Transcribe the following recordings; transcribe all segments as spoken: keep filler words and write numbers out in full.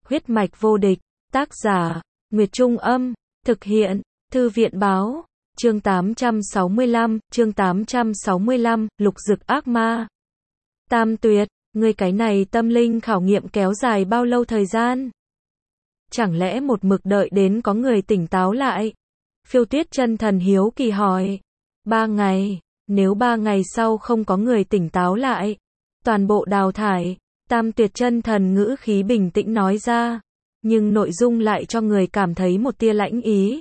Huyết mạch vô địch, tác giả, Nguyệt Trung Âm, thực hiện, Thư viện Báo, chương tám trăm sáu mươi lăm, chương tám trăm sáu mươi lăm, lục dực ác ma. Tam Tuyệt, ngươi cái này tâm linh khảo nghiệm kéo dài bao lâu thời gian? Chẳng lẽ một mực đợi đến có người tỉnh táo lại? Phiêu Tuyết chân thần hiếu kỳ hỏi. Ba ngày, nếu ba ngày sau không có người tỉnh táo lại, toàn bộ đào thải. Tam Tuyệt chân thần ngữ khí bình tĩnh nói ra, nhưng nội dung lại cho người cảm thấy một tia lãnh ý.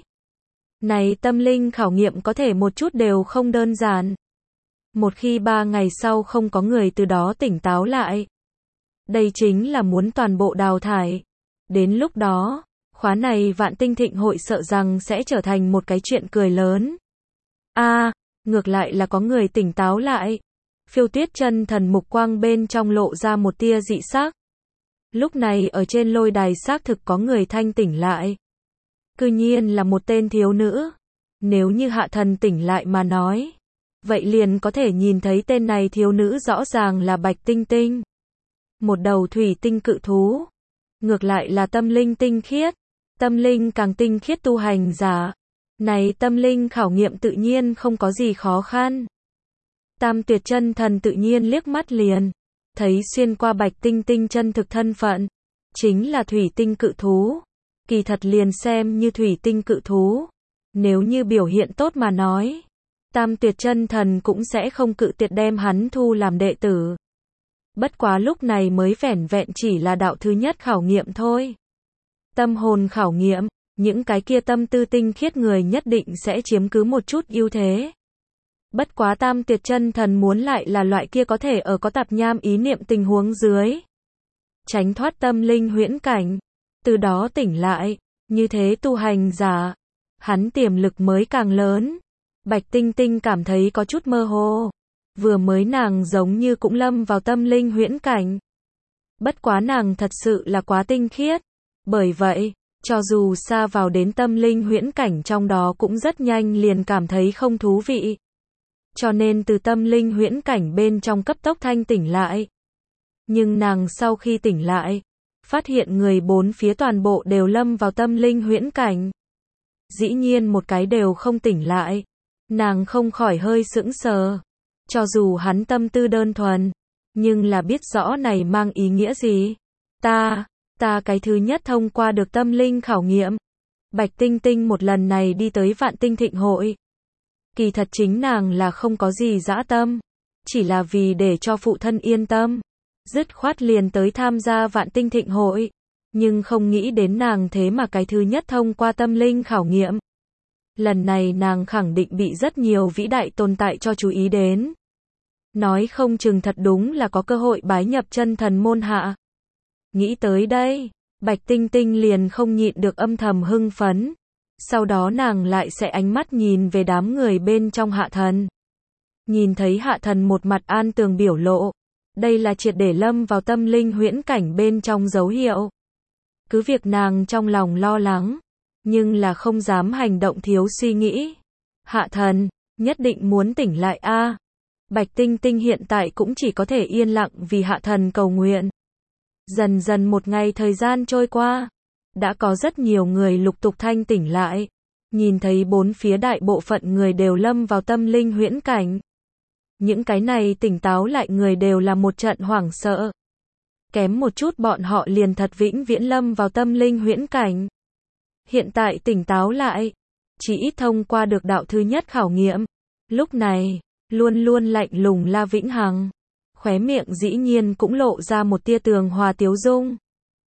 Này tâm linh khảo nghiệm có thể một chút đều không đơn giản. Một khi ba ngày sau không có người từ đó tỉnh táo lại, đây chính là muốn toàn bộ đào thải. Đến lúc đó, khóa này Vạn Tinh Thịnh hội sợ rằng sẽ trở thành một cái chuyện cười lớn. A, à, ngược lại là có người tỉnh táo lại. Phiêu Tuyết chân thần mục quang bên trong lộ ra một tia dị sắc. Lúc này ở trên lôi đài xác thực có người thanh tỉnh lại. Cư nhiên là một tên thiếu nữ. Nếu như hạ thần tỉnh lại mà nói, vậy liền có thể nhìn thấy tên này thiếu nữ rõ ràng là Bạch Tinh Tinh. Một đầu thủy tinh cự thú. Ngược lại là tâm linh tinh khiết. Tâm linh càng tinh khiết tu hành giả. Này tâm linh khảo nghiệm tự nhiên không có gì khó khăn. Tam Tuyệt chân thần tự nhiên liếc mắt liền, thấy xuyên qua Bạch Tinh Tinh chân thực thân phận, chính là thủy tinh cự thú. Kỳ thật liền xem như thủy tinh cự thú, nếu như biểu hiện tốt mà nói, Tam Tuyệt chân thần cũng sẽ không cự tuyệt đem hắn thu làm đệ tử. Bất quá lúc này mới vẻn vẹn chỉ là đạo thứ nhất khảo nghiệm thôi. Tâm hồn khảo nghiệm, những cái kia tâm tư tinh khiết người nhất định sẽ chiếm cứ một chút ưu thế. Bất quá Tam Tuyệt chân thần muốn lại là loại kia có thể ở có tạp nham ý niệm tình huống dưới, tránh thoát tâm linh huyễn cảnh, từ đó tỉnh lại, như thế tu hành giả, hắn tiềm lực mới càng lớn. Bạch Tinh Tinh cảm thấy có chút mơ hồ, vừa mới nàng giống như cũng lâm vào tâm linh huyễn cảnh. Bất quá nàng thật sự là quá tinh khiết, bởi vậy, cho dù xa vào đến tâm linh huyễn cảnh trong đó cũng rất nhanh liền cảm thấy không thú vị. Cho nên từ tâm linh huyễn cảnh bên trong cấp tốc thanh tỉnh lại. Nhưng nàng sau khi tỉnh lại, phát hiện người bốn phía toàn bộ đều lâm vào tâm linh huyễn cảnh. Dĩ nhiên một cái đều không tỉnh lại. Nàng không khỏi hơi sững sờ. Cho dù hắn tâm tư đơn thuần, nhưng là biết rõ này mang ý nghĩa gì. Ta, ta cái thứ nhất thông qua được tâm linh khảo nghiệm. Bạch Tinh Tinh một lần này đi tới Vạn Tinh Thịnh hội. Kỳ thật chính nàng là không có gì dã tâm, chỉ là vì để cho phụ thân yên tâm, dứt khoát liền tới tham gia Vạn Tinh Thịnh hội, nhưng không nghĩ đến nàng thế mà cái thứ nhất thông qua tâm linh khảo nghiệm. Lần này nàng khẳng định bị rất nhiều vĩ đại tồn tại cho chú ý đến. Nói không chừng thật đúng là có cơ hội bái nhập chân thần môn hạ. Nghĩ tới đây, Bạch Tinh Tinh liền không nhịn được âm thầm hưng phấn. Sau đó nàng lại sẽ ánh mắt nhìn về đám người bên trong hạ thần. Nhìn thấy hạ thần một mặt an tường biểu lộ. Đây là triệt để lâm vào tâm linh huyễn cảnh bên trong dấu hiệu. Cứ việc nàng trong lòng lo lắng, nhưng là không dám hành động thiếu suy nghĩ. Hạ thần, nhất định muốn tỉnh lại a. À, Bạch Tinh Tinh hiện tại cũng chỉ có thể yên lặng vì hạ thần cầu nguyện. Dần dần một ngày thời gian trôi qua. Đã có rất nhiều người lục tục thanh tỉnh lại, nhìn thấy bốn phía đại bộ phận người đều lâm vào tâm linh huyễn cảnh. Những cái này tỉnh táo lại người đều là một trận hoảng sợ. Kém một chút bọn họ liền thật vĩnh viễn lâm vào tâm linh huyễn cảnh. Hiện tại tỉnh táo lại, chỉ ít thông qua được đạo thứ nhất khảo nghiệm. Lúc này, luôn luôn lạnh lùng La Vĩnh Hằng, khóe miệng dĩ nhiên cũng lộ ra một tia tường hòa tiếu dung.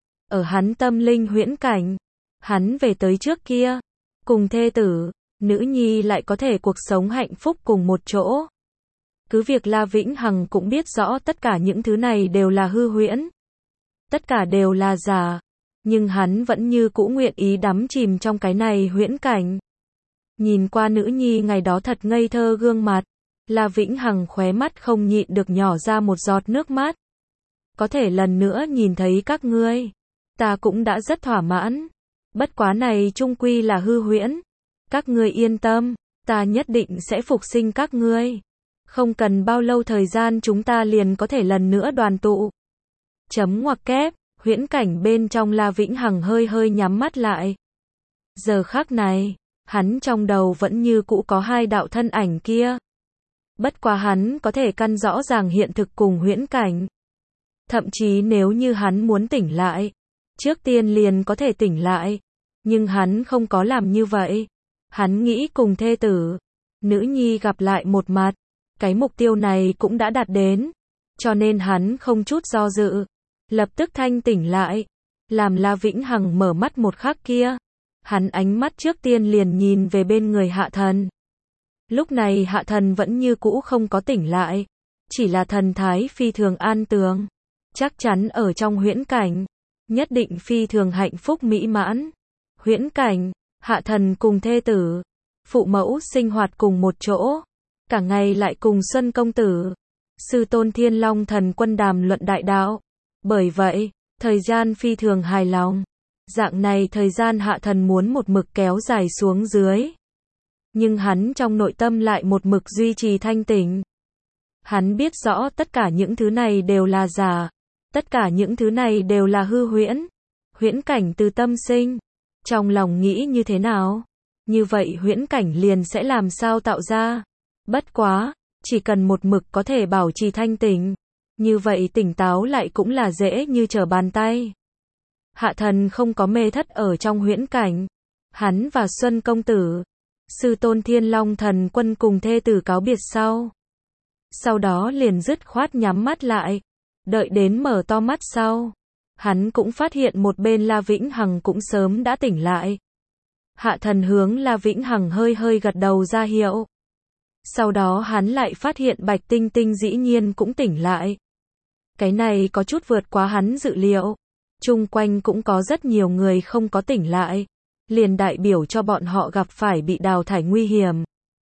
Ở hắn tâm linh huyễn cảnh, hắn về tới trước kia, cùng thê tử, nữ nhi lại có thể cuộc sống hạnh phúc cùng một chỗ. Cứ việc La Vĩnh Hằng cũng biết rõ tất cả những thứ này đều là hư huyễn, tất cả đều là giả, nhưng hắn vẫn như cũ nguyện ý đắm chìm trong cái này huyễn cảnh. Nhìn qua nữ nhi ngày đó thật ngây thơ gương mặt, La Vĩnh Hằng khóe mắt không nhịn được nhỏ ra một giọt nước mắt. Có thể lần nữa nhìn thấy các ngươi, ta cũng đã rất thỏa mãn. Bất quá này chung quy là hư huyễn. Các ngươi yên tâm, ta nhất định sẽ phục sinh các ngươi. Không cần bao lâu thời gian chúng ta liền có thể lần nữa đoàn tụ. Chấm ngoặc kép, huyễn cảnh bên trong La Vĩnh Hằng hơi hơi nhắm mắt lại. Giờ khắc này, hắn trong đầu vẫn như cũ có hai đạo thân ảnh kia. Bất quá hắn có thể căn rõ ràng hiện thực cùng huyễn cảnh. Thậm chí nếu như hắn muốn tỉnh lại, trước tiên liền có thể tỉnh lại. Nhưng hắn không có làm như vậy. Hắn nghĩ cùng thê tử, nữ nhi gặp lại một mặt. Cái mục tiêu này cũng đã đạt đến. Cho nên hắn không chút do dự. Lập tức thanh tỉnh lại. Làm La Vĩnh Hằng mở mắt một khắc kia. Hắn ánh mắt trước tiên liền nhìn về bên người Hạ Thần. Lúc này Hạ Thần vẫn như cũ không có tỉnh lại. Chỉ là thần thái phi thường an tường. Chắc chắn ở trong huyễn cảnh. Nhất định phi thường hạnh phúc mỹ mãn. Huyễn cảnh, Hạ Thần cùng thê tử. Phụ mẫu sinh hoạt cùng một chỗ. Cả ngày lại cùng Xuân Công Tử. Sư tôn Thiên Long Thần Quân đàm luận đại đạo. Bởi vậy, thời gian phi thường hài lòng. Dạng này thời gian Hạ Thần muốn một mực kéo dài xuống dưới. Nhưng hắn trong nội tâm lại một mực duy trì thanh tỉnh. Hắn biết rõ tất cả những thứ này đều là giả. Tất cả những thứ này đều là hư huyễn. Huyễn cảnh từ tâm sinh. Trong lòng nghĩ như thế nào? Như vậy huyễn cảnh liền sẽ làm sao tạo ra? Bất quá, chỉ cần một mực có thể bảo trì thanh tỉnh. Như vậy tỉnh táo lại cũng là dễ như trở bàn tay. Hạ Thần không có mê thất ở trong huyễn cảnh. Hắn và Xuân Công Tử, sư tôn Thiên Long Thần Quân cùng thê tử cáo biệt sau. Sau đó liền dứt khoát nhắm mắt lại. Đợi đến mở to mắt sau. Hắn cũng phát hiện một bên La Vĩnh Hằng cũng sớm đã tỉnh lại. Hạ Thần hướng La Vĩnh Hằng hơi hơi gật đầu ra hiệu. Sau đó hắn lại phát hiện Bạch Tinh Tinh dĩ nhiên cũng tỉnh lại. Cái này có chút vượt quá hắn dự liệu. Chung quanh cũng có rất nhiều người không có tỉnh lại. Liền đại biểu cho bọn họ gặp phải bị đào thải nguy hiểm.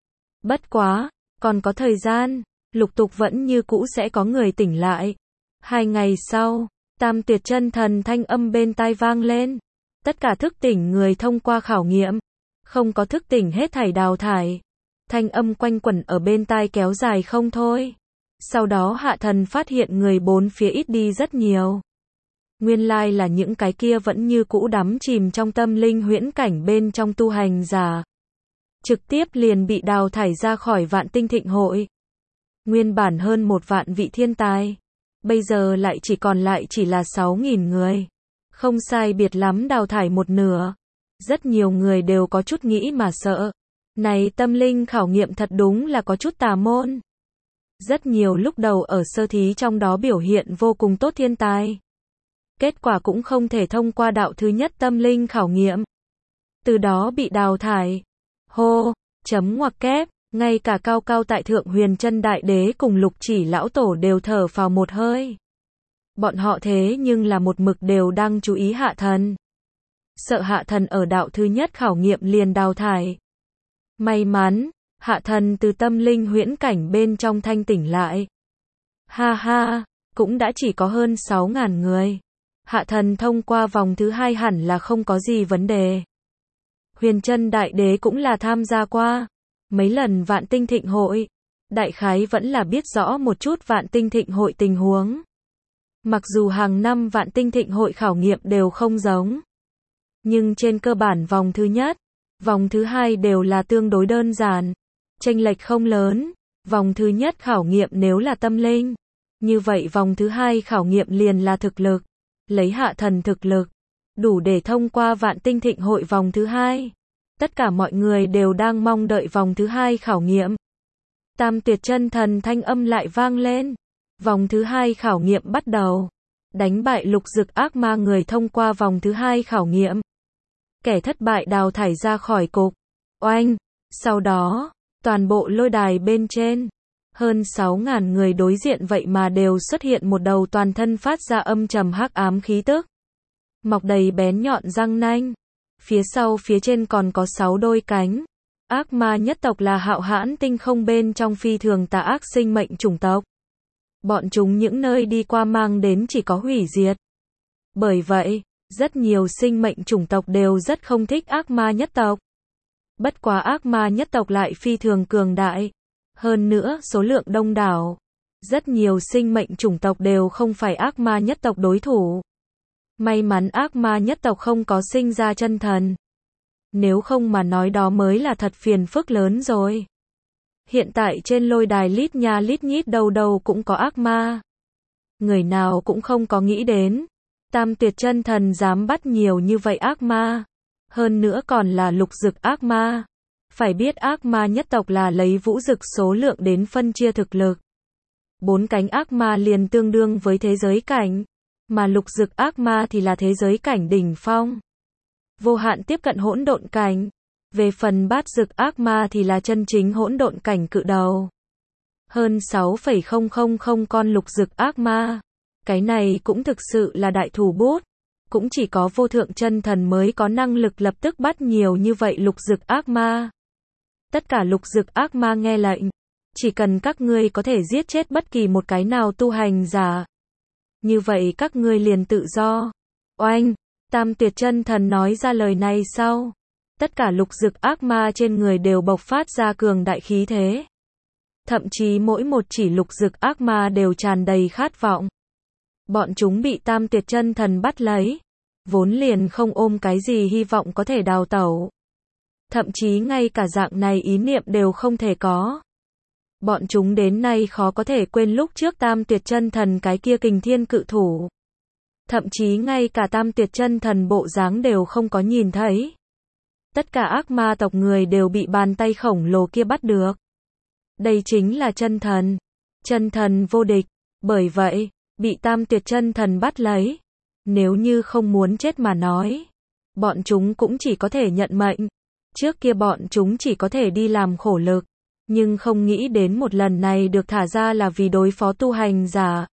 Bất quá, còn có thời gian, lục tục vẫn như cũ sẽ có người tỉnh lại. Hai ngày sau, Tam Tuyệt Chân Thần thanh âm bên tai vang lên. Tất cả thức tỉnh người thông qua khảo nghiệm. Không có thức tỉnh hết thảy đào thải. Thanh âm quanh quẩn ở bên tai kéo dài không thôi. Sau đó Hạ Thần phát hiện người bốn phía ít đi rất nhiều. Nguyên lai là những cái kia vẫn như cũ đắm chìm trong tâm linh huyễn cảnh bên trong tu hành giả. Trực tiếp liền bị đào thải ra khỏi Vạn Tinh Thịnh Hội. Nguyên bản hơn một vạn vị thiên tài. Bây giờ lại chỉ còn lại chỉ là sáu nghìn người. Không sai biệt lắm đào thải một nửa. Rất nhiều người đều có chút nghĩ mà sợ. Này tâm linh khảo nghiệm thật đúng là có chút tà môn. Rất nhiều lúc đầu ở sơ thí trong đó biểu hiện vô cùng tốt thiên tài. Kết quả cũng không thể thông qua đạo thứ nhất tâm linh khảo nghiệm. Từ đó bị đào thải. Hô, chấm ngoặc kép, ngay cả cao cao tại thượng Huyền Chân Đại Đế cùng Lục Chỉ lão tổ đều thở phào một hơi. Bọn họ thế nhưng là một mực đều đang chú ý Hạ Thần. Sợ Hạ Thần ở đạo thứ nhất khảo nghiệm liền đào thải. May mắn, Hạ Thần từ tâm linh huyễn cảnh bên trong thanh tỉnh lại. Ha ha, cũng đã chỉ có hơn sáu ngàn người. Hạ Thần thông qua vòng thứ hai hẳn là không có gì vấn đề. Huyền Chân Đại Đế cũng là tham gia qua mấy lần Vạn Tinh Thịnh Hội. Đại khái vẫn là biết rõ một chút Vạn Tinh Thịnh Hội tình huống. Mặc dù hàng năm Vạn Tinh Thịnh Hội khảo nghiệm đều không giống. Nhưng trên cơ bản vòng thứ nhất, vòng thứ hai đều là tương đối đơn giản. Chênh lệch không lớn. Vòng thứ nhất khảo nghiệm nếu là tâm linh. Như vậy vòng thứ hai khảo nghiệm liền là thực lực. Lấy Hạ Thần thực lực, đủ để thông qua Vạn Tinh Thịnh Hội vòng thứ hai. Tất cả mọi người đều đang mong đợi vòng thứ hai khảo nghiệm. Tam Tuyệt Chân Thần thanh âm lại vang lên. Vòng thứ hai khảo nghiệm bắt đầu. Đánh bại Lục Dực ác ma người thông qua vòng thứ hai khảo nghiệm. Kẻ thất bại đào thải ra khỏi cục. Oanh! Sau đó, toàn bộ lôi đài bên trên. Hơn sáu ngàn người đối diện vậy mà đều xuất hiện một đầu toàn thân phát ra âm trầm hắc ám khí tức. Mọc đầy bén nhọn răng nanh. Phía sau phía trên còn có sáu đôi cánh. Ác ma nhất tộc là hạo hãn tinh không bên trong phi thường tà ác sinh mệnh chủng tộc. Bọn chúng những nơi đi qua mang đến chỉ có hủy diệt. Bởi vậy, rất nhiều sinh mệnh chủng tộc đều rất không thích ác ma nhất tộc. Bất quá ác ma nhất tộc lại phi thường cường đại. Hơn nữa, số lượng đông đảo. Rất nhiều sinh mệnh chủng tộc đều không phải ác ma nhất tộc đối thủ. May mắn ác ma nhất tộc không có sinh ra chân thần. Nếu không mà nói đó mới là thật phiền phức lớn rồi. Hiện tại trên lôi đài lít nha lít nhít đâu đâu cũng có ác ma. Người nào cũng không có nghĩ đến. Tam tuyệt chân thần dám bắt nhiều như vậy ác ma. Hơn nữa còn là lục dực ác ma. Phải biết ác ma nhất tộc là lấy vũ dực số lượng đến phân chia thực lực. Bốn cánh ác ma liền tương đương với thế giới cảnh. Mà lục dực ác ma thì là thế giới cảnh đỉnh phong. Vô hạn tiếp cận hỗn độn cảnh. Về phần bát dực ác ma thì là chân chính hỗn độn cảnh cự đầu. Hơn sáu phẩy không không không con lục dực ác ma. Cái này cũng thực sự là đại thủ bút. Cũng chỉ có vô thượng chân thần mới có năng lực lập tức bắt nhiều như vậy lục dực ác ma. Tất cả lục dực ác ma nghe lệnh. Chỉ cần các ngươi có thể giết chết bất kỳ một cái nào tu hành giả. Như vậy các ngươi liền tự do. Oanh! Tam tuyệt chân thần nói ra lời này sau. Tất cả lục dực ác ma trên người đều bộc phát ra cường đại khí thế. Thậm chí mỗi một chỉ lục dực ác ma đều tràn đầy khát vọng. Bọn chúng bị tam tuyệt chân thần bắt lấy. Vốn liền không ôm cái gì hy vọng có thể đào tẩu. Thậm chí ngay cả dạng này ý niệm đều không thể có. Bọn chúng đến nay khó có thể quên lúc trước tam tuyệt chân thần cái kia kình thiên cự thủ. Thậm chí ngay cả tam tuyệt chân thần bộ dáng đều không có nhìn thấy. Tất cả ác ma tộc người đều bị bàn tay khổng lồ kia bắt được. Đây chính là chân thần. Chân thần vô địch. Bởi vậy, bị tam tuyệt chân thần bắt lấy. Nếu như không muốn chết mà nói. Bọn chúng cũng chỉ có thể nhận mệnh. Trước kia bọn chúng chỉ có thể đi làm khổ lực. Nhưng không nghĩ đến một lần này được thả ra là vì đối phó tu hành giả.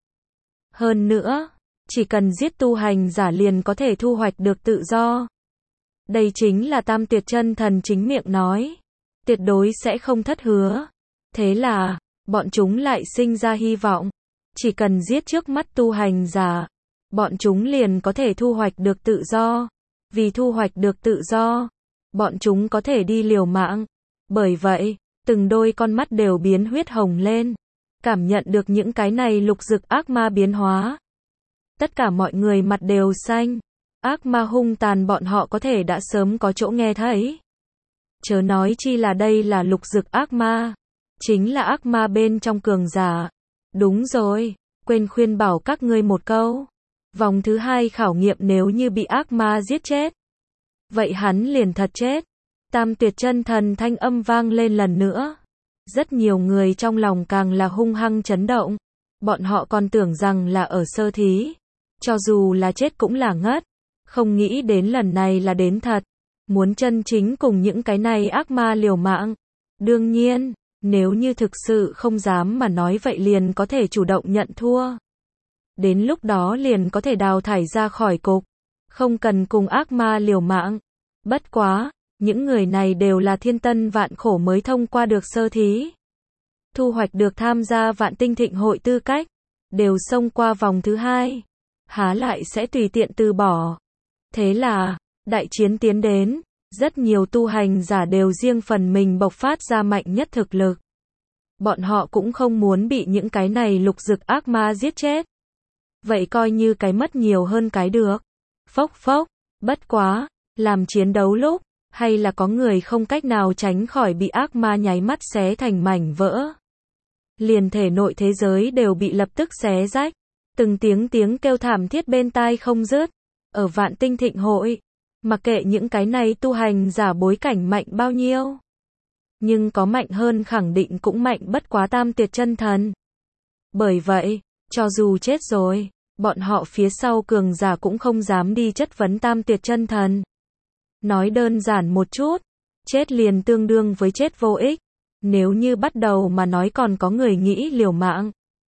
Hơn nữa, chỉ cần giết tu hành giả liền có thể thu hoạch được tự do. Đây chính là tam tuyệt chân thần chính miệng nói. Tuyệt đối sẽ không thất hứa. Thế là, bọn chúng lại sinh ra hy vọng. Chỉ cần giết trước mắt tu hành giả, bọn chúng liền có thể thu hoạch được tự do. Vì thu hoạch được tự do, bọn chúng có thể đi liều mạng. Bởi vậy, từng đôi con mắt đều biến huyết hồng lên. Cảm nhận được những cái này lục dực ác ma biến hóa. Tất cả mọi người mặt đều xanh. Ác ma hung tàn bọn họ có thể đã sớm có chỗ nghe thấy. Chớ nói chi là đây là lục dực ác ma. Chính là ác ma bên trong cường giả. Đúng rồi, quên khuyên bảo các ngươi một câu. Vòng thứ hai khảo nghiệm nếu như bị ác ma giết chết. Vậy hắn liền thật chết. Tam tuyệt chân thần thanh âm vang lên lần nữa. Rất nhiều người trong lòng càng là hung hăng chấn động. Bọn họ còn tưởng rằng là ở sơ thí. Cho dù là chết cũng là ngất. Không nghĩ đến lần này là đến thật. Muốn chân chính cùng những cái này ác ma liều mạng. Đương nhiên, nếu như thực sự không dám mà nói vậy liền có thể chủ động nhận thua. Đến lúc đó liền có thể đào thải ra khỏi cục. Không cần cùng ác ma liều mạng. Bất quá, những người này đều là thiên tân vạn khổ mới thông qua được sơ thí. Thu hoạch được tham gia vạn tinh thịnh hội tư cách. Đều xông qua vòng thứ hai. Há lại sẽ tùy tiện từ bỏ. Thế là, đại chiến tiến đến. Rất nhiều tu hành giả đều riêng phần mình bộc phát ra mạnh nhất thực lực. Bọn họ cũng không muốn bị những cái này lục dực ác ma giết chết. Vậy coi như cái mất nhiều hơn cái được. Phốc phốc, bất quá, làm chiến đấu lúc, hay là có người không cách nào tránh khỏi bị ác ma nháy mắt xé thành mảnh vỡ. Liền thể nội thế giới đều bị lập tức xé rách. Từng tiếng tiếng kêu thảm thiết bên tai không dứt. Ở vạn tinh thịnh hội, mặc kệ những cái này tu hành giả bối cảnh mạnh bao nhiêu. Nhưng có mạnh hơn khẳng định cũng mạnh bất quá tam tuyệt chân thần. Bởi vậy, cho dù chết rồi, bọn họ phía sau cường giả cũng không dám đi chất vấn tam tuyệt chân thần. Nói đơn giản một chút, chết liền tương đương với chết vô ích. Nếu như bắt đầu mà nói còn có người nghĩ liều mạng.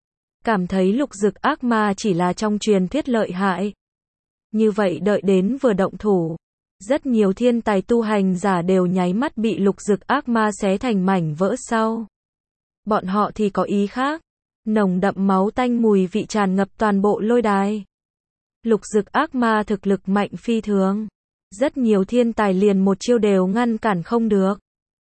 Cảm thấy lục dực ác ma chỉ là trong truyền thuyết lợi hại. Như vậy đợi đến vừa động thủ. Rất nhiều thiên tài tu hành giả đều nháy mắt bị lục dực ác ma xé thành mảnh vỡ sau. Bọn họ thì có ý khác. Nồng đậm máu tanh mùi vị tràn ngập toàn bộ lôi đài. Lục dực ác ma thực lực mạnh phi thường. Rất nhiều thiên tài liền một chiêu đều ngăn cản không được.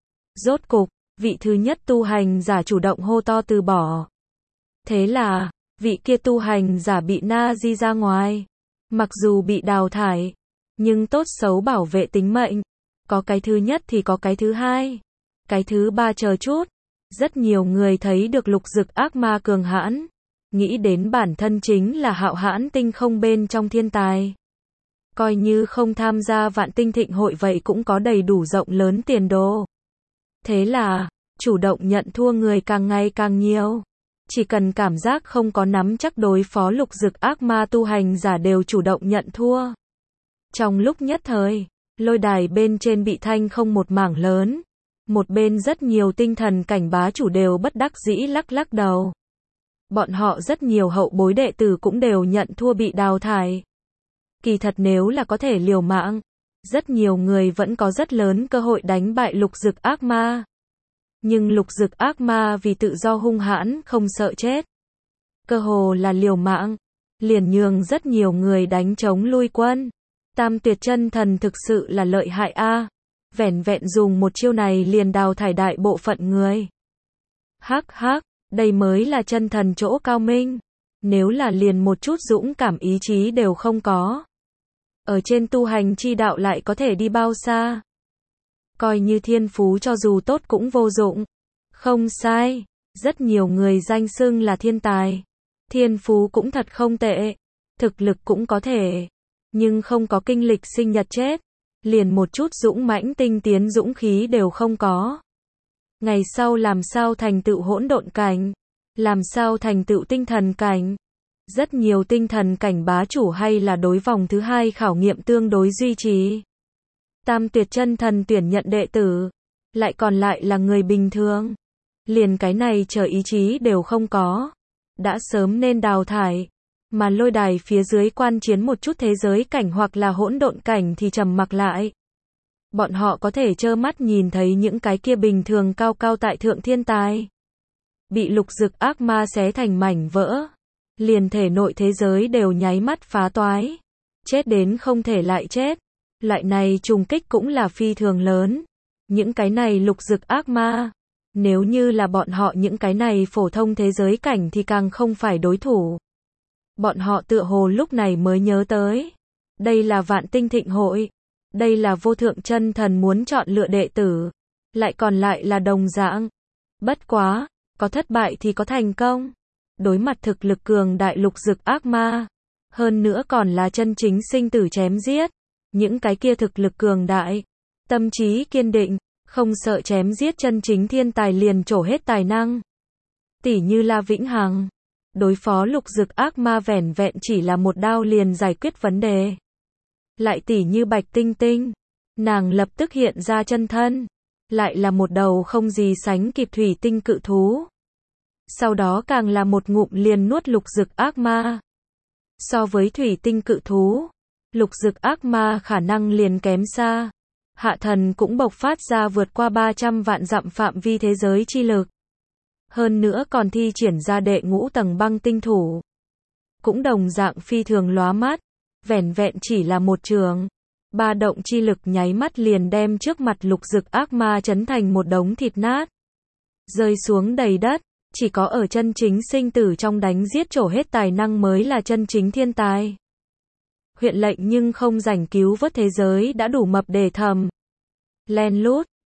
Rốt cục, vị thứ nhất tu hành giả chủ động hô to từ bỏ. Thế là, vị kia tu hành giả bị na di ra ngoài. Mặc dù bị đào thải, nhưng tốt xấu bảo vệ tính mệnh. Có cái thứ nhất thì có cái thứ hai. Cái thứ ba chờ chút. Rất nhiều người thấy được lục dực ác ma cường hãn, nghĩ đến bản thân chính là hạo hãn tinh không bên trong thiên tài. Coi như không tham gia vạn tinh thịnh hội vậy cũng có đầy đủ rộng lớn tiền đồ. Thế là, chủ động nhận thua người càng ngày càng nhiều. Chỉ cần cảm giác không có nắm chắc đối phó lục dực ác ma tu hành giả đều chủ động nhận thua. Trong lúc nhất thời, lôi đài bên trên bị thanh không một mảng lớn. Một bên rất nhiều tinh thần cảnh bá chủ đều bất đắc dĩ lắc lắc đầu. Bọn họ rất nhiều hậu bối đệ tử cũng đều nhận thua bị đào thải. Kỳ thật nếu là có thể liều mạng, rất nhiều người vẫn có rất lớn cơ hội đánh bại lục dực ác ma. Nhưng lục dực ác ma vì tự do hung hãn không sợ chết. Cơ hồ là liều mạng, liền nhường rất nhiều người đánh chống lui quân. Tam tuyệt chân thần thực sự là lợi hại a. Vẻn vẹn dùng một chiêu này liền đào thải đại bộ phận người. Hắc hắc, đây mới là chân thần chỗ cao minh. Nếu là liền một chút dũng cảm ý chí đều không có, ở trên tu hành chi đạo lại có thể đi bao xa. Coi như thiên phú cho dù tốt cũng vô dụng. Không sai, rất nhiều người danh xưng là thiên tài. Thiên phú cũng thật không tệ, thực lực cũng có thể, nhưng không có kinh lịch sinh nhật chết, liền một chút dũng mãnh tinh tiến dũng khí đều không có. Ngày sau làm sao thành tựu hỗn độn cảnh, làm sao thành tựu tinh thần cảnh. Rất nhiều tinh thần cảnh bá chủ hay là đối vòng thứ hai khảo nghiệm tương đối duy trì. Tam tuyệt chân thần tuyển nhận đệ tử, lại còn lại là người bình thường. Liền cái này chờ ý chí đều không có, đã sớm nên đào thải. Mà lôi đài phía dưới quan chiến một chút thế giới cảnh hoặc là hỗn độn cảnh thì trầm mặc lại. Bọn họ có thể trơ mắt nhìn thấy những cái kia bình thường cao cao tại thượng thiên tài bị lục dực ác ma xé thành mảnh vỡ. Liền thể nội thế giới đều nháy mắt phá toái. Chết đến không thể lại chết. Loại này trùng kích cũng là phi thường lớn. Những cái này lục dực ác ma, nếu như là bọn họ những cái này phổ thông thế giới cảnh thì càng không phải đối thủ. Bọn họ tựa hồ lúc này mới nhớ tới. Đây là vạn tinh thịnh hội. Đây là vô thượng chân thần muốn chọn lựa đệ tử. Lại còn lại là đồng dạng. Bất quá, có thất bại thì có thành công. Đối mặt thực lực cường đại lục dực ác ma. Hơn nữa còn là chân chính sinh tử chém giết. Những cái kia thực lực cường đại, tâm trí kiên định, không sợ chém giết chân chính thiên tài liền trổ hết tài năng. Tỷ như La Vĩnh Hằng, đối phó lục dực ác ma vẻn vẹn chỉ là một đao liền giải quyết vấn đề. Lại tỷ như Bạch Tinh Tinh, nàng lập tức hiện ra chân thân, lại là một đầu không gì sánh kịp thủy tinh cự thú. Sau đó càng là một ngụm liền nuốt lục dực ác ma. So với thủy tinh cự thú, lục dực ác ma khả năng liền kém xa. Hạ thần cũng bộc phát ra vượt qua ba trăm vạn dặm phạm vi thế giới chi lực. Hơn nữa còn thi triển ra đệ ngũ tầng băng tinh thủ. Cũng đồng dạng phi thường lóa mắt. Vẻn vẹn chỉ là một trường. Ba động chi lực nháy mắt liền đem trước mặt lục dực ác ma chấn thành một đống thịt nát. Rơi xuống đầy đất. Chỉ có ở chân chính sinh tử trong đánh giết trổ hết tài năng mới là chân chính thiên tài. Huyện lệnh nhưng không rảnh cứu vớt thế giới đã đủ mập để thầm. Len lút,